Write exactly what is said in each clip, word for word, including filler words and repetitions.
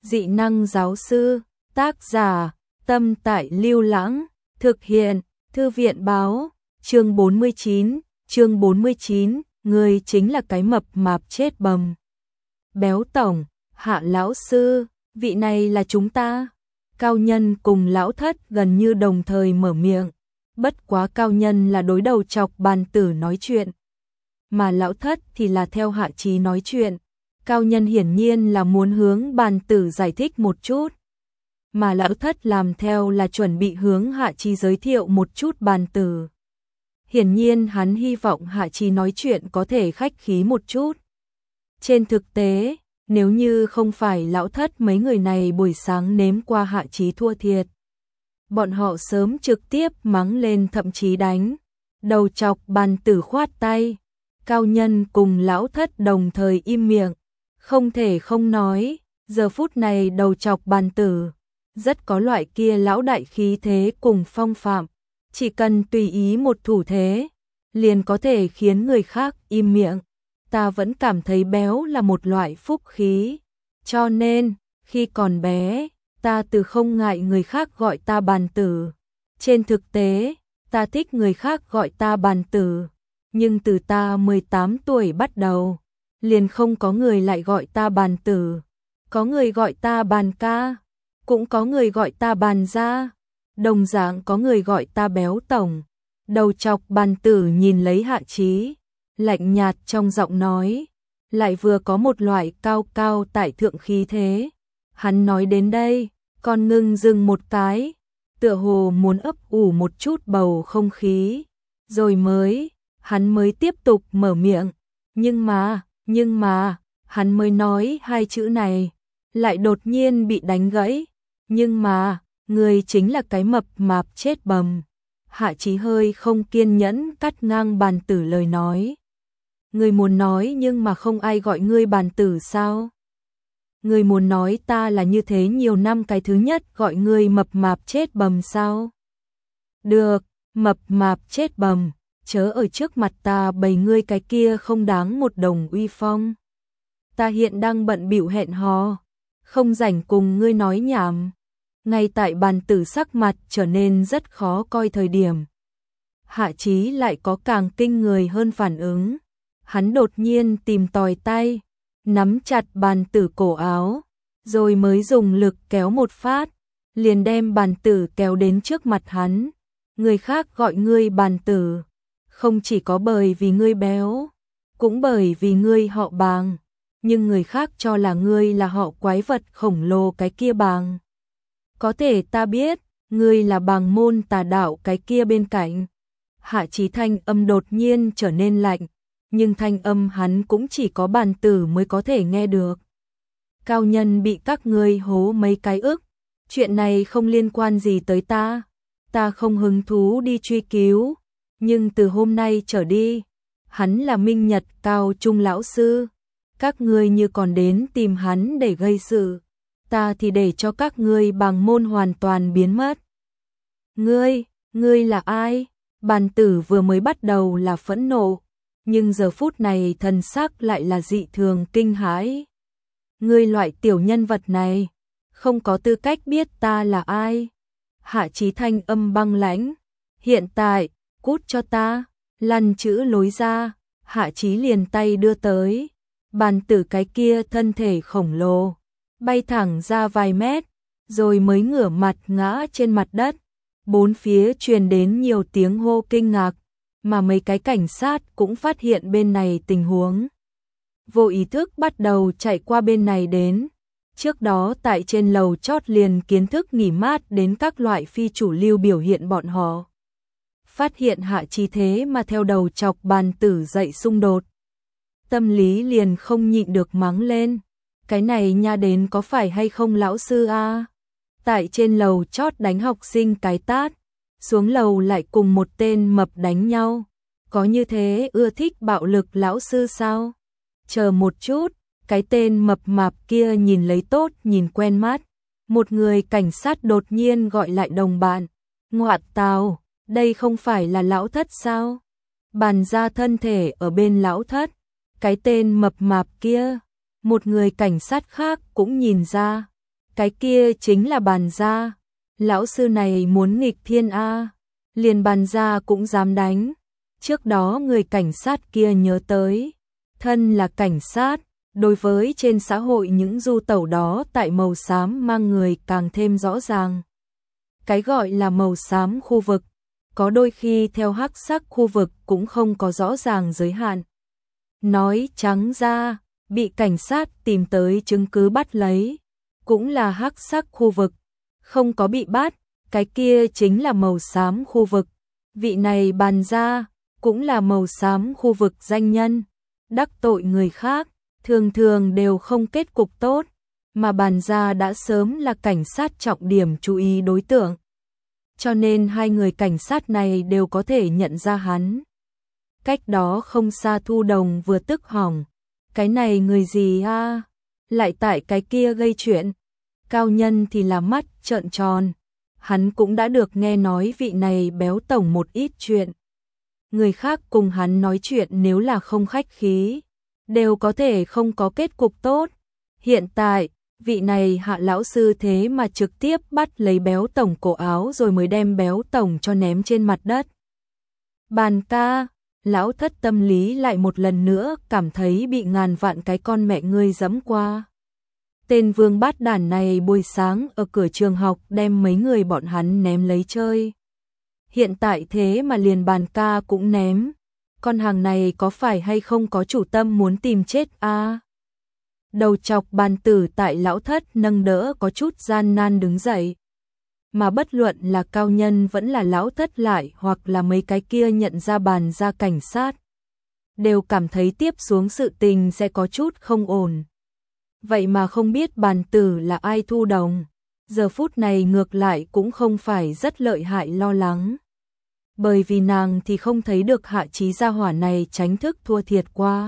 Dị năng giáo sư, tác giả, Tâm Tại Lưu Lãng, thực hiện, Thư viện báo, chương bốn mươi chín, chương bốn mươi chín, người chính là cái mập mạp chết bầm. Béo tổng, Hạ lão sư, vị này là chúng ta. Cao Nhân cùng lão thất gần như đồng thời mở miệng, bất quá Cao Nhân là đối đầu chọc Bàn Tử nói chuyện, mà lão thất thì là theo Hạ Chí nói chuyện. Cao Nhân hiển nhiên là muốn hướng Bàn Tử giải thích một chút, mà lão thất làm theo là chuẩn bị hướng Hạ Chí giới thiệu một chút Bàn Tử. Hiển nhiên hắn hy vọng Hạ Chí nói chuyện có thể khách khí một chút. Trên thực tế, nếu như không phải lão thất mấy người này buổi sáng nếm qua Hạ Chí thua thiệt, bọn họ sớm trực tiếp mắng lên thậm chí đánh. Đầu chọc Bàn Tử khoát tay, Cao Nhân cùng lão thất đồng thời im miệng, không thể không nói, giờ phút này đầu chọc Bàn Tử rất có loại kia lão đại khí thế cùng phong phạm, chỉ cần tùy ý một thủ thế, liền có thể khiến người khác im miệng. Ta vẫn cảm thấy béo là một loại phúc khí, cho nên, khi còn bé, ta từ không ngại người khác gọi ta Bàn Tử. Trên thực tế, ta thích người khác gọi ta Bàn Tử, nhưng từ ta mười tám tuổi bắt đầu, liền không có người lại gọi ta Bàn Tử. Có người gọi ta Bàn ca, cũng có người gọi ta Bàn gia, đồng dạng có người gọi ta Béo tổng. Đầu chọc Bàn Tử nhìn lấy Hạ Chí, lạnh nhạt trong giọng nói, lại vừa có một loại cao cao tại thượng khí thế. Hắn nói đến đây, con ngưng dừng một cái, tựa hồ muốn ấp ủ một chút bầu không khí, rồi mới, hắn mới tiếp tục mở miệng. Nhưng mà, nhưng mà, hắn mới nói hai chữ này, lại đột nhiên bị đánh gãy. Nhưng mà, người chính là cái mập mạp chết bầm. Hạ Chí hơi không kiên nhẫn cắt ngang Bàn Tử lời nói. Người muốn nói nhưng mà không ai gọi ngươi Bàn Tử sao? Người muốn nói ta là như thế nhiều năm cái thứ nhất gọi ngươi mập mạp chết bầm sao? Được, mập mạp chết bầm, chớ ở trước mặt ta bày ngươi cái kia không đáng một đồng uy phong. Ta hiện đang bận bịu hẹn hò, không rảnh cùng ngươi nói nhảm. Ngay tại Bàn Tử sắc mặt trở nên rất khó coi thời điểm, Hạ Chí lại có càng kinh người hơn phản ứng. Hắn đột nhiên tìm tòi tay, nắm chặt Bàn Tử cổ áo, rồi mới dùng lực kéo một phát, liền đem Bàn Tử kéo đến trước mặt hắn. Người khác gọi ngươi Bàn Tử, không chỉ có bởi vì ngươi béo, cũng bởi vì ngươi họ Bàng, nhưng người khác cho là ngươi là họ quái vật khổng lồ cái kia Bàng. Có thể ta biết, ngươi là Bàng môn tà đạo cái kia bên cạnh. Hạ Chí thanh âm đột nhiên trở nên lạnh, nhưng thanh âm hắn cũng chỉ có Bàn Tử mới có thể nghe được. Cao Nhân bị các ngươi hố mấy cái ức, chuyện này không liên quan gì tới ta, ta không hứng thú đi truy cứu, nhưng từ hôm nay trở đi, hắn là Minh Nhật Cao Trung lão sư, các ngươi như còn đến tìm hắn để gây sự, ta thì để cho các ngươi Bàng môn hoàn toàn biến mất. Ngươi, ngươi là ai? Bàn Tử vừa mới bắt đầu là phẫn nộ, nhưng giờ phút này thần sắc lại là dị thường kinh hãi. Ngươi loại tiểu nhân vật này, không có tư cách biết ta là ai. Hạ Chí thanh âm băng lãnh, hiện tại, cút cho ta, lăn chữ lối ra. Hạ Chí liền tay đưa tới, Bàn Tử cái kia thân thể khổng lồ, bay thẳng ra vài mét, rồi mới ngửa mặt ngã trên mặt đất. Bốn phía truyền đến nhiều tiếng hô kinh ngạc, mà mấy cái cảnh sát cũng phát hiện bên này tình huống. Vô ý thức bắt đầu chạy qua bên này đến. Trước đó tại trên lầu chót liền kiến thức nghỉ mát đến các loại phi chủ lưu biểu hiện bọn họ. Phát hiện Hạ Chí thế mà theo đầu chọc Bàn Tử dậy xung đột. Tâm lý liền không nhịn được mắng lên. Cái này nha đến có phải hay không lão sư a? Tại trên lầu chót đánh học sinh cái tát, xuống lầu lại cùng một tên mập đánh nhau. Có như thế ưa thích bạo lực lão sư sao? Chờ một chút, cái tên mập mạp kia nhìn lấy tốt nhìn quen mắt. Một người cảnh sát đột nhiên gọi lại đồng bạn. Ngoạ tào, đây không phải là lão thất sao? Bàn ra thân thể ở bên lão thất. Cái tên mập mạp kia, một người cảnh sát khác cũng nhìn ra. cái kia chính là Bàn gia. Lão sư này muốn nghịch thiên a, liền Bàn gia cũng dám đánh. Trước đó người cảnh sát kia nhớ tới, thân là cảnh sát, đối với trên xã hội những du tẩu đó tại màu xám mang người càng thêm rõ ràng. Cái gọi là màu xám khu vực, có đôi khi theo hắc sắc khu vực cũng không có rõ ràng giới hạn. Nói trắng ra, bị cảnh sát tìm tới chứng cứ bắt lấy, cũng là hắc sắc khu vực, không có bị bắt, cái kia chính là màu xám khu vực. Vị này Bàn gia cũng là màu xám khu vực danh nhân, đắc tội người khác, thường thường đều không kết cục tốt, mà Bàn gia đã sớm là cảnh sát trọng điểm chú ý đối tượng. Cho nên hai người cảnh sát này đều có thể nhận ra hắn. Cách đó không xa Thu Đồng vừa tức hỏng, cái này người gì a, lại tại cái kia gây chuyện. Cao Nhân thì là mắt trợn tròn, hắn cũng đã được nghe nói vị này béo tổng một ít chuyện. Người khác cùng hắn nói chuyện nếu là không khách khí, đều có thể không có kết cục tốt. Hiện tại, vị này Hạ lão sư thế mà trực tiếp bắt lấy béo tổng cổ áo rồi mới đem béo tổng cho ném trên mặt đất. Bàn ca, lão thất tâm lý lại một lần nữa cảm thấy bị ngàn vạn cái con mẹ ngươi giẫm qua. Tên vương bát đản này buổi sáng ở cửa trường học đem mấy người bọn hắn ném lấy chơi. Hiện tại thế mà liền Bàn ca cũng ném. Con hàng này có phải hay không có chủ tâm muốn tìm chết a? À? Đầu chọc Bàn Tử tại lão thất nâng đỡ có chút gian nan đứng dậy. Mà bất luận là Cao Nhân vẫn là lão thất lại hoặc là mấy cái kia nhận ra Bàn gia cảnh sát, đều cảm thấy tiếp xuống sự tình sẽ có chút không ổn. Vậy mà không biết Bàn Tử là ai. Thu Đồng giờ phút này ngược lại cũng không phải rất lợi hại lo lắng, bởi vì nàng thì không thấy được Hạ Chí gia hỏa này tránh thức thua thiệt qua.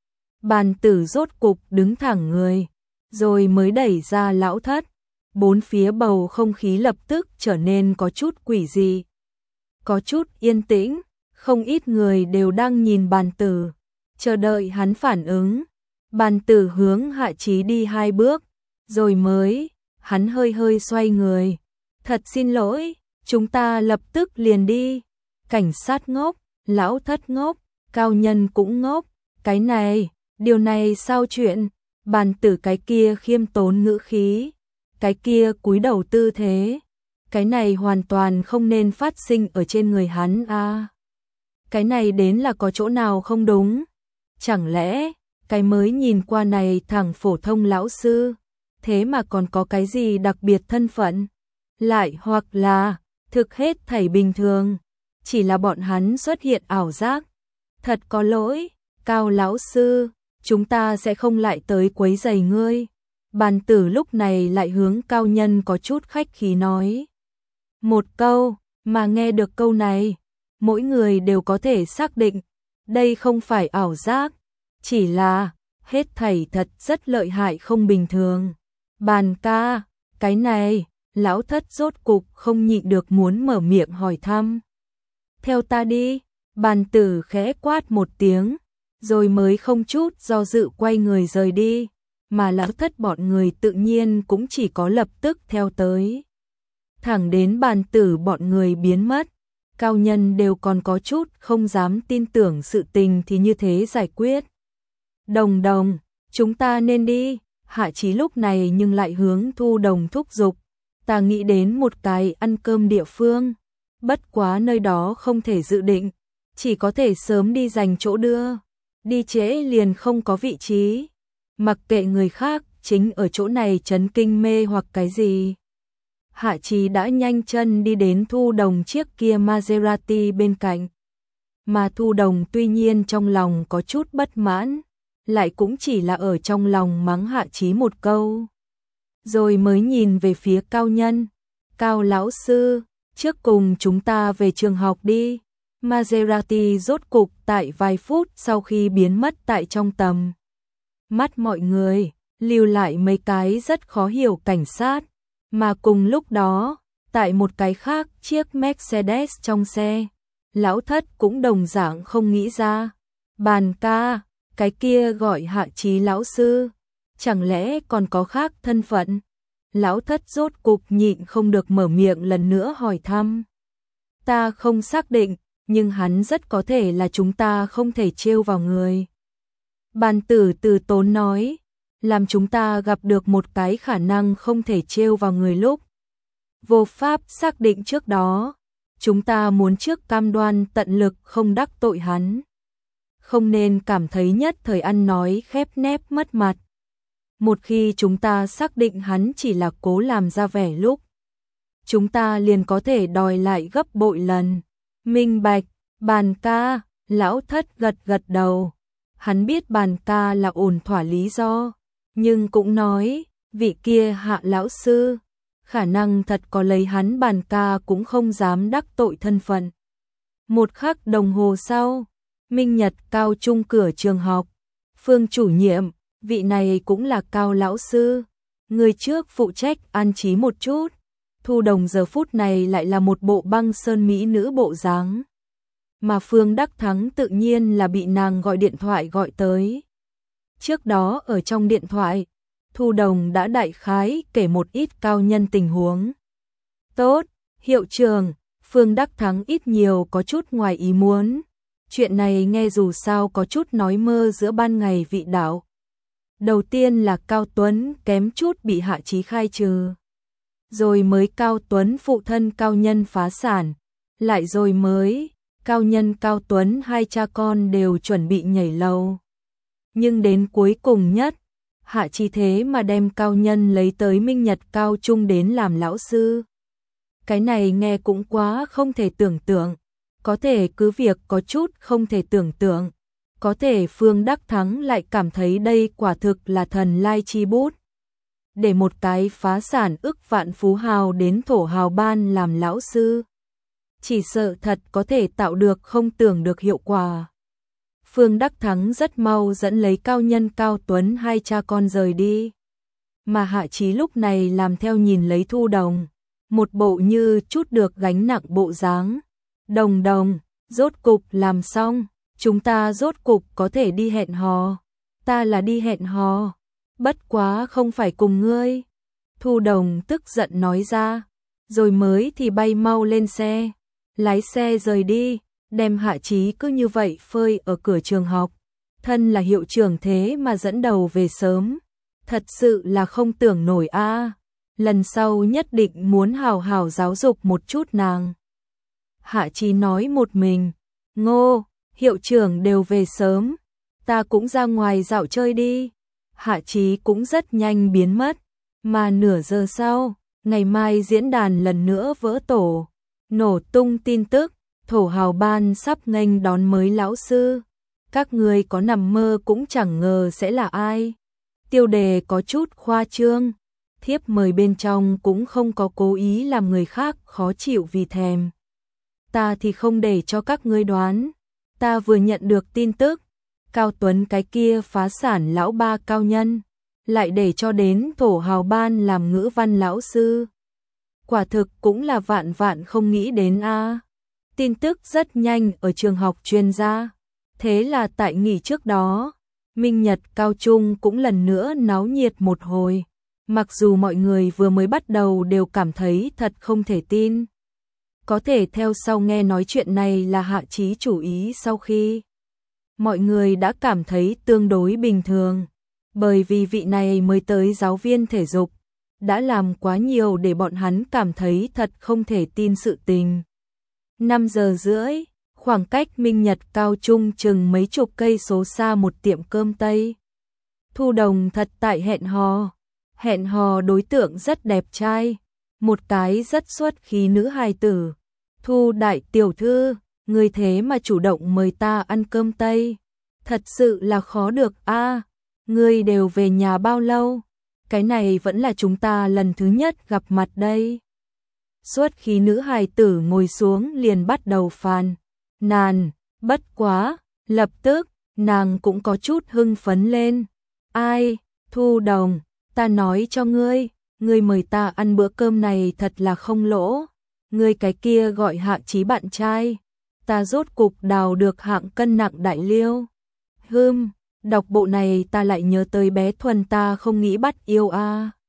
Bàn Tử rốt cục đứng thẳng người, rồi mới đẩy ra lão thất. Bốn phía bầu không khí lập tức trở nên có chút quỷ dị, có chút yên tĩnh, không ít người đều đang nhìn Bàn Tử, chờ đợi hắn phản ứng. Bàn Tử hướng Hạ Chí đi hai bước, rồi mới, hắn hơi hơi xoay người. Thật xin lỗi, chúng ta lập tức liền đi. Cảnh sát ngốc, lão thất ngốc, Cao Nhân cũng ngốc, cái này, điều này sao chuyện? Bàn Tử cái kia khiêm tốn ngữ khí, cái kia cúi đầu tư thế, cái này hoàn toàn không nên phát sinh ở trên người hắn a. À. Cái này đến là có chỗ nào không đúng? Chẳng lẽ, cái mới nhìn qua này thẳng phổ thông lão sư, thế mà còn có cái gì đặc biệt thân phận? Lại hoặc là, thực hết thảy bình thường, chỉ là bọn hắn xuất hiện ảo giác. Thật có lỗi, Cao lão sư, chúng ta sẽ không lại tới quấy rầy ngươi. Bàn Tử lúc này lại hướng Cao Nhân có chút khách khí nói một câu, mà nghe được câu này, mỗi người đều có thể xác định, đây không phải ảo giác, chỉ là hết thảy thật rất lợi hại không bình thường. Bàn ca, cái này, lão thất rốt cục không nhịn được muốn mở miệng hỏi thăm. Theo ta đi, Bàn Tử khẽ quát một tiếng, rồi mới không chút do dự quay người rời đi, mà lão thất bọn người tự nhiên cũng chỉ có lập tức theo tới. Thẳng đến Bàn Tử bọn người biến mất, Cao Nhân đều còn có chút không dám tin tưởng sự tình thì như thế giải quyết. Đồng Đồng, chúng ta nên đi. Hạ Chí lúc này nhưng lại hướng Thu Đồng thúc giục. Ta nghĩ đến một cái ăn cơm địa phương, bất quá nơi đó không thể dự định, chỉ có thể sớm đi dành chỗ đưa, đi trễ liền không có vị trí. Mặc kệ người khác chính ở chỗ này chấn kinh mê hoặc cái gì. Hạ Chí đã nhanh chân đi đến Thu Đồng chiếc kia Maserati bên cạnh. Mà Thu Đồng tuy nhiên trong lòng có chút bất mãn, lại cũng chỉ là ở trong lòng mắng Hạ Chí một câu. Rồi mới nhìn về phía Cao Nhân. Cao lão sư, trước cùng chúng ta về trường học đi. Maserati rốt cục tại vài phút sau khi biến mất tại trong tầm mắt mọi người, lưu lại mấy cái rất khó hiểu cảnh sát. Mà cùng lúc đó, tại một cái khác chiếc Mercedes trong xe, lão thất cũng đồng dạng không nghĩ ra. Bàn ca, cái kia gọi Hạ Chí lão sư, chẳng lẽ còn có khác thân phận? Lão Thất rốt cục nhịn không được mở miệng lần nữa hỏi thăm. Ta không xác định, nhưng hắn rất có thể là chúng ta không thể trêu vào người. Bàn tử từ tốn nói, làm chúng ta gặp được một cái khả năng không thể trêu vào người lúc vô pháp xác định trước đó. Chúng ta muốn trước cam đoan tận lực không đắc tội hắn. Không nên cảm thấy nhất thời ăn nói khép nép mất mặt. Một khi chúng ta xác định hắn chỉ là cố làm ra vẻ lúc, chúng ta liền có thể đòi lại gấp bội lần. Minh bạch, Bàn ca, Lão Thất gật gật đầu. Hắn biết Bàn ca là ổn thỏa lý do, nhưng cũng nói, vị kia Hạ lão sư, khả năng thật có lấy hắn Bàn ca cũng không dám đắc tội thân phận. Một khắc đồng hồ sau, Minh Nhật cao trung cửa trường học, Phương chủ nhiệm, vị này cũng là Cao lão sư, người trước phụ trách an trí một chút. Thu Đồng giờ phút này lại là một bộ băng sơn mỹ nữ bộ dáng, mà Phương Đắc Thắng tự nhiên là bị nàng gọi điện thoại gọi tới. Trước đó ở trong điện thoại, Thu Đồng đã đại khái kể một ít cao nhân tình huống. Tốt, hiệu trưởng, Phương Đắc Thắng ít nhiều có chút ngoài ý muốn. Chuyện này nghe dù sao có chút nói mơ giữa ban ngày vị đạo. Đầu tiên là Cao Tuấn kém chút bị Hạ Chí khai trừ. Rồi mới Cao Tuấn phụ thân Cao Nhân phá sản. Lại rồi mới Cao Nhân Cao Tuấn hai cha con đều chuẩn bị nhảy lầu. Nhưng đến cuối cùng nhất, Hạ Chí thế mà đem Cao Nhân lấy tới Minh Nhật Cao Trung đến làm lão sư. Cái này nghe cũng quá không thể tưởng tượng. Có thể cứ việc có chút không thể tưởng tượng. Có thể Phương Đắc Thắng lại cảm thấy đây quả thực là thần lai chi bút. Để một cái phá sản ức vạn phú hào đến thổ hào ban làm lão sư, chỉ sợ thật có thể tạo được không tưởng được hiệu quả. Phương Đắc Thắng rất mau dẫn lấy Cao Nhân Cao Tuấn hai cha con rời đi. Mà Hạ Chí lúc này làm theo nhìn lấy Thu Đồng, một bộ như chút được gánh nặng bộ dáng. Đồng đồng, rốt cục làm xong, chúng ta rốt cục có thể đi hẹn hò. Ta là đi hẹn hò, bất quá không phải cùng ngươi. Thu Đồng tức giận nói ra, rồi mới thì bay mau lên xe, lái xe rời đi, đem Hạ Chí cứ như vậy phơi ở cửa trường học. Thân là hiệu trưởng thế mà dẫn đầu về sớm, thật sự là không tưởng nổi a. Lần sau nhất định muốn hào hào giáo dục một chút nàng. Hạ Chí nói một mình, Ngô, hiệu trưởng đều về sớm, ta cũng ra ngoài dạo chơi đi. Hạ Chí cũng rất nhanh biến mất, mà nửa giờ sau, ngày mai diễn đàn lần nữa vỡ tổ, nổ tung tin tức, thổ hào ban sắp nghênh đón mới lão sư. Các người có nằm mơ cũng chẳng ngờ sẽ là ai. Tiêu đề có chút khoa trương, thiếp mời bên trong cũng không có cố ý làm người khác khó chịu vì thèm. Ta thì không để cho các ngươi đoán, ta vừa nhận được tin tức, Cao Tuấn cái kia phá sản lão ba Cao Nhân, lại để cho đến thổ hào ban làm ngữ văn lão sư. Quả thực cũng là vạn vạn không nghĩ đến a. Tin tức rất nhanh ở trường học truyền ra, thế là tại nghỉ trước đó, Minh Nhật Cao Trung cũng lần nữa náo nhiệt một hồi. Mặc dù mọi người vừa mới bắt đầu đều cảm thấy thật không thể tin. Có thể theo sau nghe nói chuyện này là Hạ Chí chủ ý sau khi mọi người đã cảm thấy tương đối bình thường, bởi vì vị này mới tới giáo viên thể dục, đã làm quá nhiều để bọn hắn cảm thấy thật không thể tin sự tình. năm giờ rưỡi, khoảng cách Minh Nhật Cao Trung chừng mấy chục cây số xa một tiệm cơm Tây. Thu Đồng thật tại hẹn hò, hẹn hò đối tượng rất đẹp trai, một cái rất xuất khí nữ hài tử. Thu đại tiểu thư, người thế mà chủ động mời ta ăn cơm Tây, thật sự là khó được a. À, ngươi đều về nhà bao lâu? Cái này vẫn là chúng ta lần thứ nhất gặp mặt đây. Xuất khí nữ hài tử ngồi xuống liền bắt đầu phàn nàn, bất quá, lập tức, nàng cũng có chút hưng phấn lên. Ai, Thu Đồng, ta nói cho ngươi, ngươi mời ta ăn bữa cơm này thật là không lỗ. Ngươi cái kia gọi Hạ Chí bạn trai, ta rốt cục đào được hạng cân nặng đại liêu. Hừm, đọc bộ này ta lại nhớ tới bé Thuần ta không nghĩ bắt yêu a. À.